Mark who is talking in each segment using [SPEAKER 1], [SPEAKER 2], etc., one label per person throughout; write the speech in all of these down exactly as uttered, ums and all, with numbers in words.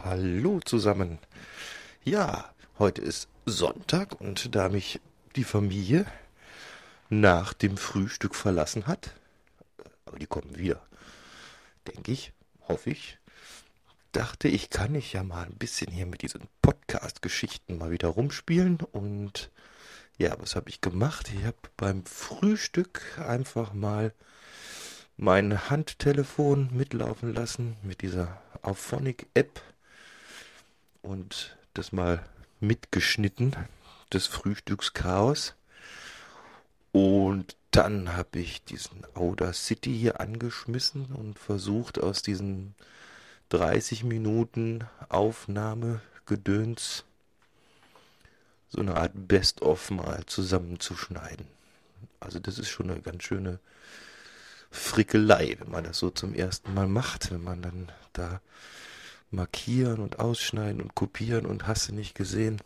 [SPEAKER 1] Hallo zusammen. Ja, heute ist Sonntag und da mich die Familie nach dem Frühstück verlassen hat, aber die kommen wieder, denke ich, hoffe ich, dachte ich, kann ich ja mal ein bisschen hier mit diesen Podcast-Geschichten mal wieder rumspielen. Und ja, was habe ich gemacht? Ich habe beim Frühstück einfach mal mein Handtelefon mitlaufen lassen mit dieser Auphonic-App und das mal mitgeschnitten, das Frühstückschaos. Und dann habe ich diesen Audacity hier angeschmissen und versucht, aus diesen dreißig Minuten Aufnahmegedöns so eine Art Best-of mal zusammenzuschneiden. Also das ist schon eine ganz schöne Frickelei, wenn man das so zum ersten Mal macht, wenn man dann da markieren und ausschneiden und kopieren und hast du nicht gesehen.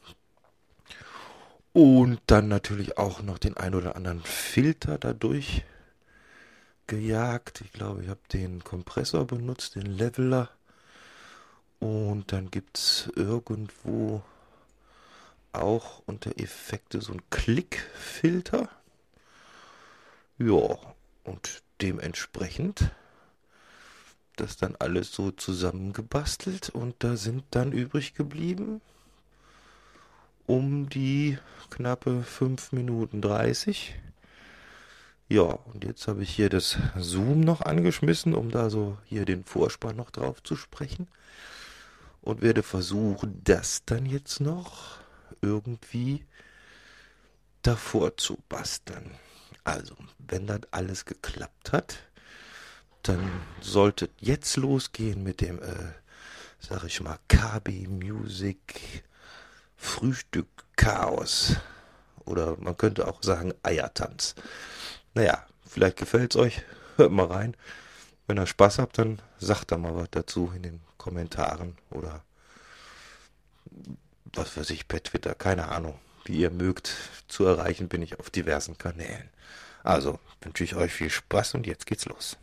[SPEAKER 1] Und dann natürlich auch noch den ein oder anderen Filter dadurch gejagt. Ich glaube, ich habe den Kompressor benutzt, den Leveler. Und dann gibt es irgendwo auch unter Effekte so einen Klickfilter. Ja, und dementsprechend das dann alles so zusammengebastelt. Und da sind dann übrig geblieben um die knappe fünf Minuten dreißig. Ja, und jetzt habe ich hier das Zoom noch angeschmissen, um da so hier den Vorspann noch drauf zu sprechen. Und werde versuchen, das dann jetzt noch irgendwie davor zu basteln. Also, wenn das alles geklappt hat, dann sollte jetzt losgehen mit dem, äh, sag ich mal, K B Music Frühstück Chaos. Oder man könnte auch sagen Eiertanz. Naja, vielleicht gefällt's euch. Hört mal rein. Wenn ihr Spaß habt, dann sagt da mal was dazu in den Kommentaren oder was weiß ich, per Twitter, keine Ahnung. Wie ihr mögt, zu erreichen bin ich auf diversen Kanälen. Also wünsche ich euch viel Spaß und jetzt geht's los.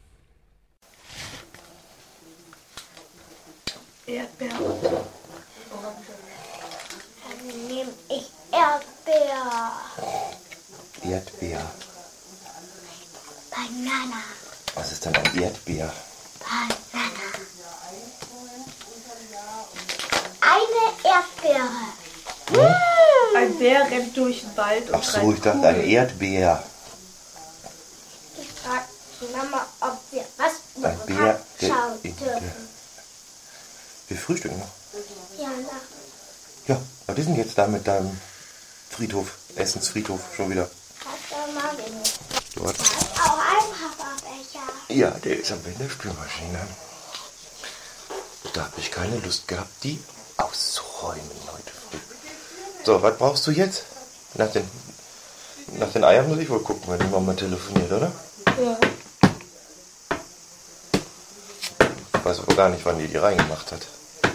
[SPEAKER 2] Erdbeer. Dann nehme ich Erdbeer.
[SPEAKER 1] Erdbeer.
[SPEAKER 2] Banana.
[SPEAKER 1] Was ist denn ein Erdbeer?
[SPEAKER 2] Banana. Eine Erdbeere.
[SPEAKER 1] Hm?
[SPEAKER 3] Ein Bär rennt durch den Wald und
[SPEAKER 1] Ach so,
[SPEAKER 3] treibt
[SPEAKER 1] ich dachte
[SPEAKER 3] Kugeln.
[SPEAKER 1] ein Erdbeer.
[SPEAKER 2] Ich frage die Mama, ob wir was
[SPEAKER 1] Ein
[SPEAKER 2] über
[SPEAKER 1] Bär, der
[SPEAKER 2] schauen
[SPEAKER 1] in
[SPEAKER 2] dürfen.
[SPEAKER 1] der... Wir frühstücken noch.
[SPEAKER 2] Ja, nach.
[SPEAKER 1] Ja, was ist denn jetzt da mit deinem Friedhof, Essensfriedhof schon wieder?
[SPEAKER 2] Hat der Mami nicht.
[SPEAKER 1] Dort.
[SPEAKER 2] Da ist auch ein Papa-Becher.
[SPEAKER 1] Ja, der ist aber in der Spülmaschine. Da habe ich keine Lust gehabt, die auszuräumen heute früh. So, was brauchst du jetzt? Nach den, nach den Eiern muss ich wohl gucken, wenn die Mama telefoniert, oder?
[SPEAKER 2] Ja.
[SPEAKER 1] Ich weiß aber gar nicht, wann die die reingemacht hat.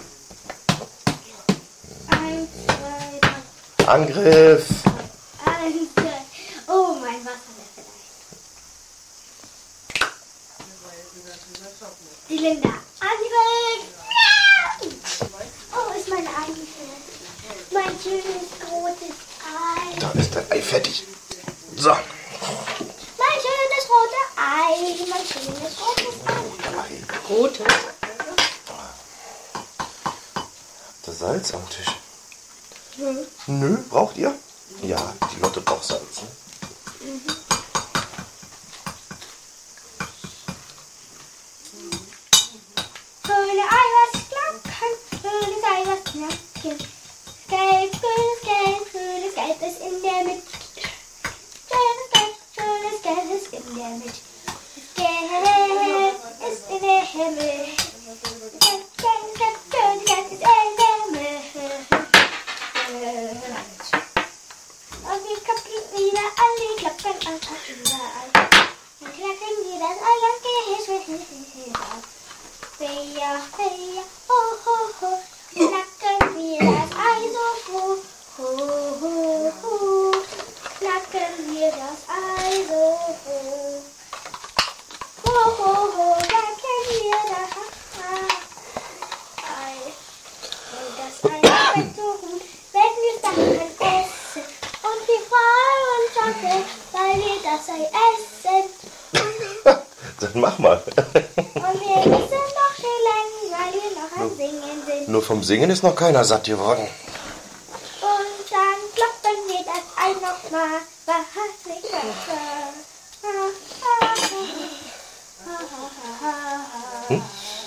[SPEAKER 2] Eins, zwei, drei.
[SPEAKER 1] Angriff!
[SPEAKER 2] Eins, zwei. Oh, mein Wasserlöffel. Die Linda. Angriff! Ja! Oh, ist mein Ei gefällt. Mein schönes rotes Ei.
[SPEAKER 1] Da ist dein Ei fertig. So.
[SPEAKER 2] Mein schönes rotes Ei. Mein schönes rotes Ei.
[SPEAKER 3] Rote.
[SPEAKER 1] Das Salz am Tisch. Nö. Nö, braucht ihr? Ja, die Lotte braucht Salz. Ne?
[SPEAKER 2] Mhm. Grüne Ei, was knacken. Grünes Ei, was knacken. Gelb, grünes Gelb, grünes Gelb ist in der Mitte. Grünes Gelb, grünes Gelb ist in der Mitte. Gelb ist in der Himmel. Gelb, grünes Gelb, grünes Gelb ist in der Mitte. Und wir kappen wieder alle Klappen an.
[SPEAKER 1] Dann mach mal.
[SPEAKER 2] Und wir müssen noch chillen, weil wir noch am Singen sind.
[SPEAKER 1] Nur vom Singen ist noch keiner satt geworden.
[SPEAKER 2] Und dann kloppen wir das ein nochmal. Wahrhaftig besser.
[SPEAKER 1] Hm?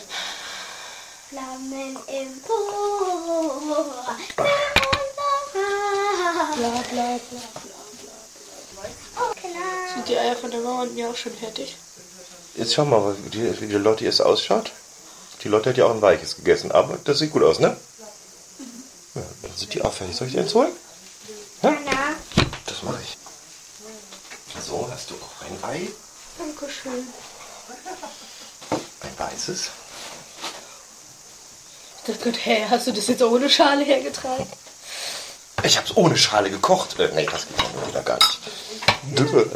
[SPEAKER 2] Flammen im Po.
[SPEAKER 3] Bla bla bla.
[SPEAKER 2] Oh, klar.
[SPEAKER 3] Sind die Eier von der Mama und mir auch schon fertig?
[SPEAKER 1] Jetzt schau mal, wie die, wie die Lotti jetzt ausschaut. Die Lotti hat ja auch ein weiches gegessen, aber das sieht gut aus, ne? Ja, dann sind die auch fertig. Soll ich die jetzt holen? Ja?
[SPEAKER 2] Anna.
[SPEAKER 1] Das mache ich. So, hast du auch ein Ei?
[SPEAKER 3] Dankeschön.
[SPEAKER 1] Ein weißes.
[SPEAKER 3] Ich dachte Gott, hey, hast du das jetzt ohne Schale hergetragen?
[SPEAKER 1] Ich hab's ohne Schale gekocht. Äh, nee, das geht ja wieder gar nicht. Dürre.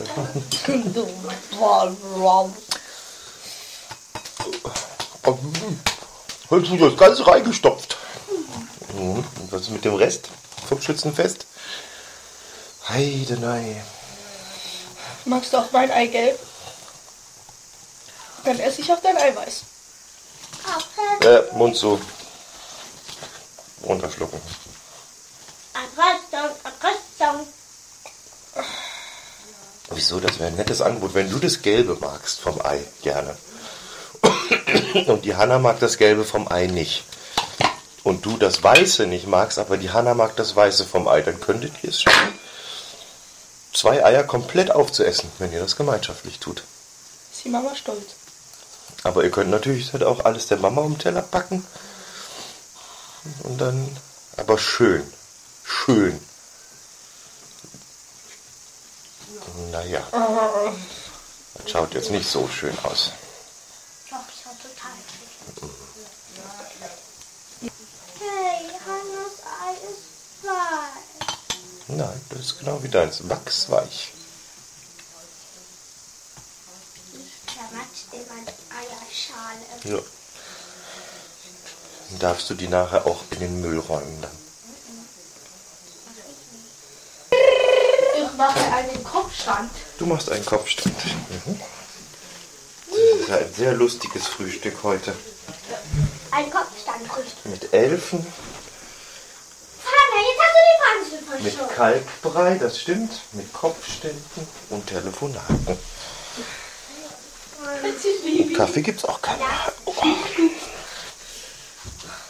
[SPEAKER 1] Hast du das Ganze reingestopft? Mhm. Und was ist mit dem Rest vom Schützenfest? Heidenei.
[SPEAKER 3] Magst du auch mein Eigelb? Dann esse ich auch dein Eiweiß.
[SPEAKER 1] Äh, Mund zu. Runterschlucken.
[SPEAKER 2] Abrüstung, Abrüstung.
[SPEAKER 1] Wieso? Das wäre ein nettes Angebot, wenn du das Gelbe magst vom Ei, gerne. Und die Hanna mag das Gelbe vom Ei nicht. Und du das Weiße nicht magst, aber die Hanna mag das Weiße vom Ei, dann könntet ihr es schaffen, zwei Eier komplett aufzuessen, wenn ihr das gemeinschaftlich tut.
[SPEAKER 3] Ist die Mama stolz?
[SPEAKER 1] Aber ihr könnt natürlich halt auch alles der Mama um den Teller packen. Und dann, aber schön. Schön. Naja. Das schaut jetzt nicht so schön aus.
[SPEAKER 2] Doch, ich war total schön. Hey, Hannas Ei ist weich.
[SPEAKER 1] Nein, das ist genau wie deins. Wachsweich.
[SPEAKER 2] Ich zermatscht immer die Eierschale.
[SPEAKER 1] Ja. Dann darfst du die nachher auch in den Müll räumen dann.
[SPEAKER 3] Ich mache einen Kopfstand.
[SPEAKER 1] Du machst einen Kopfstand. Mhm. Das ist ein sehr lustiges Frühstück heute.
[SPEAKER 2] Ein Kopfstandfrühstück.
[SPEAKER 1] Mit Elfen,
[SPEAKER 2] Vater, jetzt hast du den Franzl
[SPEAKER 1] mit
[SPEAKER 2] verschoben.
[SPEAKER 1] Kalkbrei, das stimmt, mit Kopfständen und Telefonaten. Und Kaffee gibt's auch keinen. Oh.